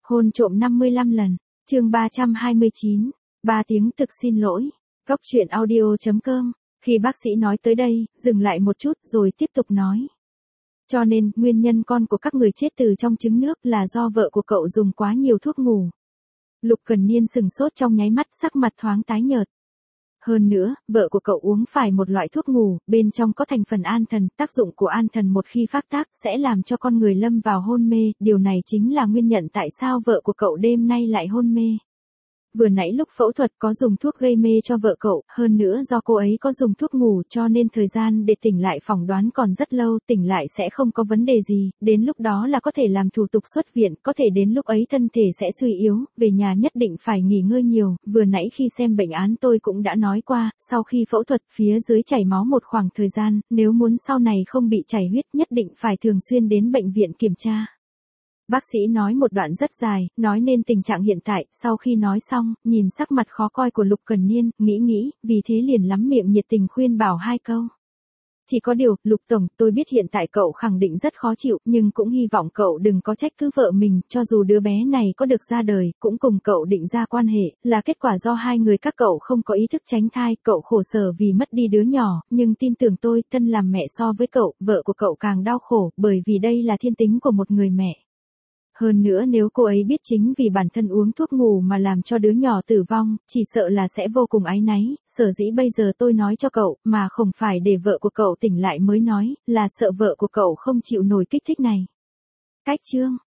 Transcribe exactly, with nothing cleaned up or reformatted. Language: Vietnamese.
Hôn trộm năm mươi lăm lần, chương ba trăm hai mươi chín, ba tiếng thực xin lỗi. Góc truyện audio chấm com. Khi bác sĩ nói tới đây, dừng lại một chút rồi tiếp tục nói. Cho nên, nguyên nhân con của các người chết từ trong trứng nước là do vợ của cậu dùng quá nhiều thuốc ngủ. Lục Cần Niên sừng sốt trong nháy mắt, sắc mặt thoáng tái nhợt. Hơn nữa, vợ của cậu uống phải một loại thuốc ngủ, bên trong có thành phần an thần, tác dụng của an thần một khi phát tác sẽ làm cho con người lâm vào hôn mê, điều này chính là nguyên nhân tại sao vợ của cậu đêm nay lại hôn mê. Vừa nãy lúc phẫu thuật có dùng thuốc gây mê cho vợ cậu, hơn nữa do cô ấy có dùng thuốc ngủ cho nên thời gian để tỉnh lại phỏng đoán còn rất lâu, tỉnh lại sẽ không có vấn đề gì, đến lúc đó là có thể làm thủ tục xuất viện, có thể đến lúc ấy thân thể sẽ suy yếu, về nhà nhất định phải nghỉ ngơi nhiều, vừa nãy khi xem bệnh án tôi cũng đã nói qua, sau khi phẫu thuật phía dưới chảy máu một khoảng thời gian, nếu muốn sau này không bị chảy huyết nhất định phải thường xuyên đến bệnh viện kiểm tra. Bác sĩ nói một đoạn rất dài, nói nên tình trạng hiện tại, sau khi nói xong, nhìn sắc mặt khó coi của Lục Cần Niên, nghĩ nghĩ, vì thế liền lắm miệng nhiệt tình khuyên bảo hai câu. Chỉ có điều, Lục Tổng, tôi biết hiện tại cậu khẳng định rất khó chịu, nhưng cũng hy vọng cậu đừng có trách cứ vợ mình, cho dù đứa bé này có được ra đời, cũng cùng cậu định ra quan hệ, là kết quả do hai người các cậu không có ý thức tránh thai, cậu khổ sở vì mất đi đứa nhỏ, nhưng tin tưởng tôi, thân làm mẹ so với cậu, vợ của cậu càng đau khổ, bởi vì đây là thiên tính của một người mẹ. Hơn nữa nếu cô ấy biết chính vì bản thân uống thuốc ngủ mà làm cho đứa nhỏ tử vong, chỉ sợ là sẽ vô cùng áy náy, sở dĩ bây giờ tôi nói cho cậu, mà không phải để vợ của cậu tỉnh lại mới nói, là sợ vợ của cậu không chịu nổi kích thích này. Cách chương